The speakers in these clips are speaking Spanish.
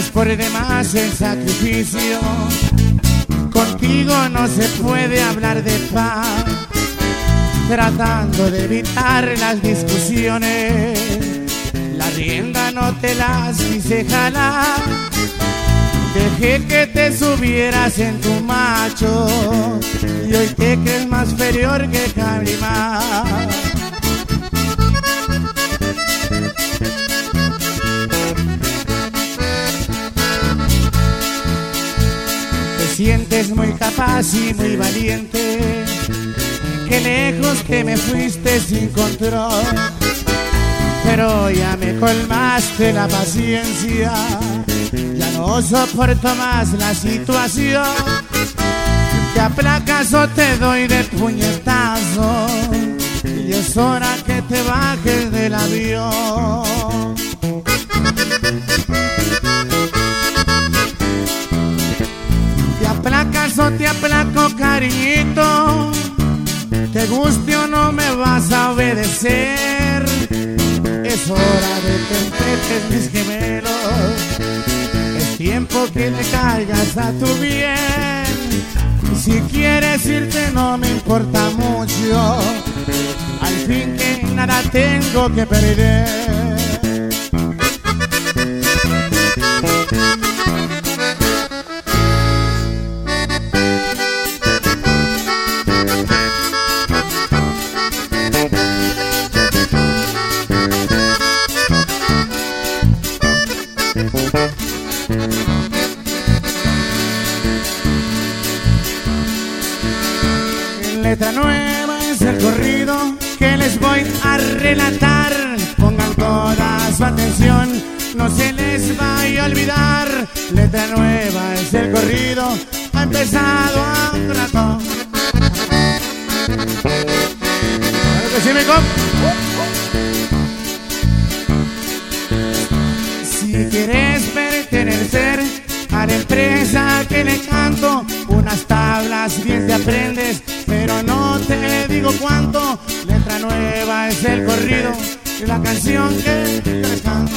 por demás el sacrificio. Contigo no se puede hablar de paz, tratando de evitar las discusiones. La rienda no te las quise jalar, dejé que te subieras en tu macho y hoy te crees más inferior que Calimán. Sientes muy capaz y muy valiente, qué lejos que me fuiste sin control, pero ya me colmaste la paciencia, ya no soporto más la situación. Te aplacas o te doy de puñetazo y es hora que te bajes del avión. ¿Acaso te aplaco, cariñito? Te guste o no me vas a obedecer. Es hora de que empeces mis gemelos, es tiempo que te caigas a tu bien. Si quieres irte no me importa mucho, al fin que nada tengo que perder. Letra nueva es el corrido que les voy a relatar. Pongan toda su atención, no se les vaya a olvidar. Letra nueva es el corrido, ha empezado a un rato. Claro que sí, mi compa. Si quieres pertenecer a la empresa que le canto, unas tablas bien te aprendes, pero no te digo cuánto. Letra nueva es el corrido y la canción que les canto.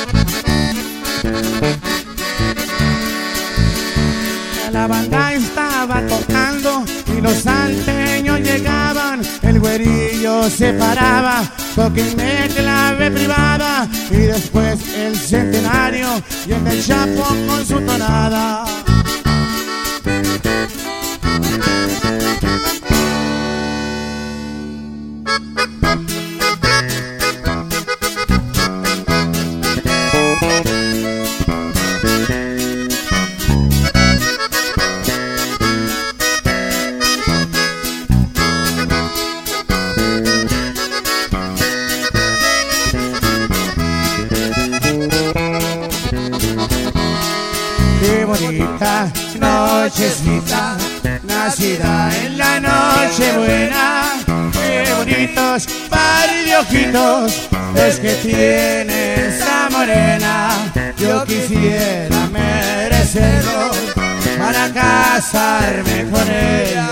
La banda estaba tocando y los salteños llegaban, el güerillo se paraba, toquenme clave privada y después el centenario y el del Chapo con su tonada. Qué bonita nochecita, nacida en la noche buena. Qué bonitos par de ojitos es que tiene esa morena. Yo quisiera merecerlo para casarme con ella.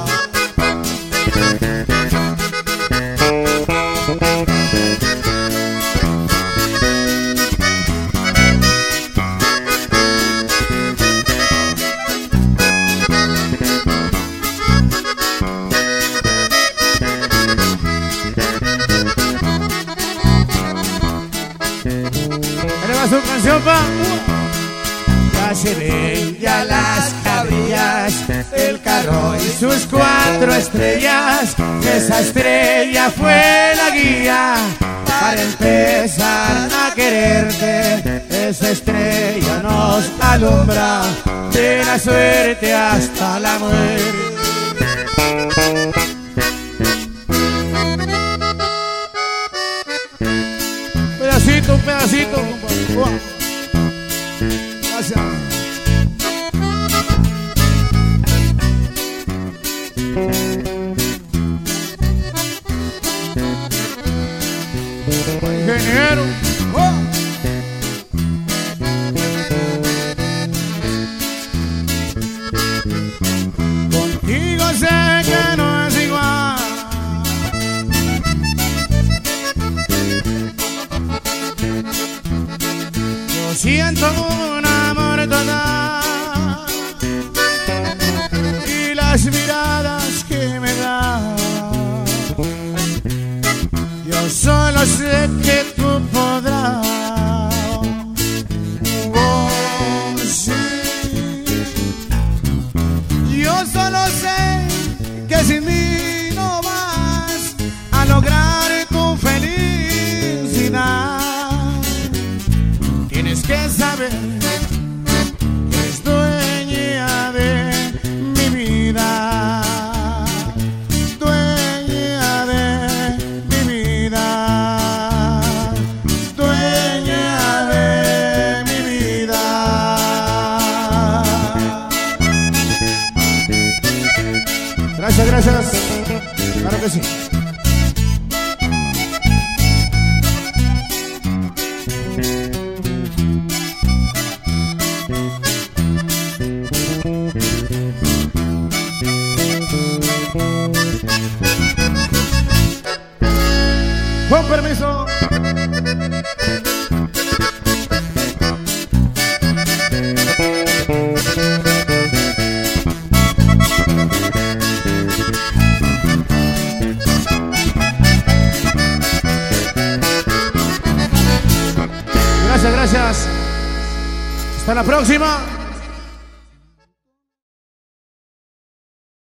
Su canción pa. Ya se ven ya las cabrillas, el carro y sus 4 estrellas. Esa estrella fue la guía para empezar a quererte. Esa estrella nos alumbra de la suerte hasta la muerte. Un pedacito, compadre. Gracias. Ingeniero. solo sé que sin mí no vas a lograr tu felicidad. Tienes que saber que eres dueña de mi vida, dueña de mi vida, dueña de mi vida. Gracias, gracias. Claro que sí. Con permiso. Gracias, gracias. Hasta la próxima.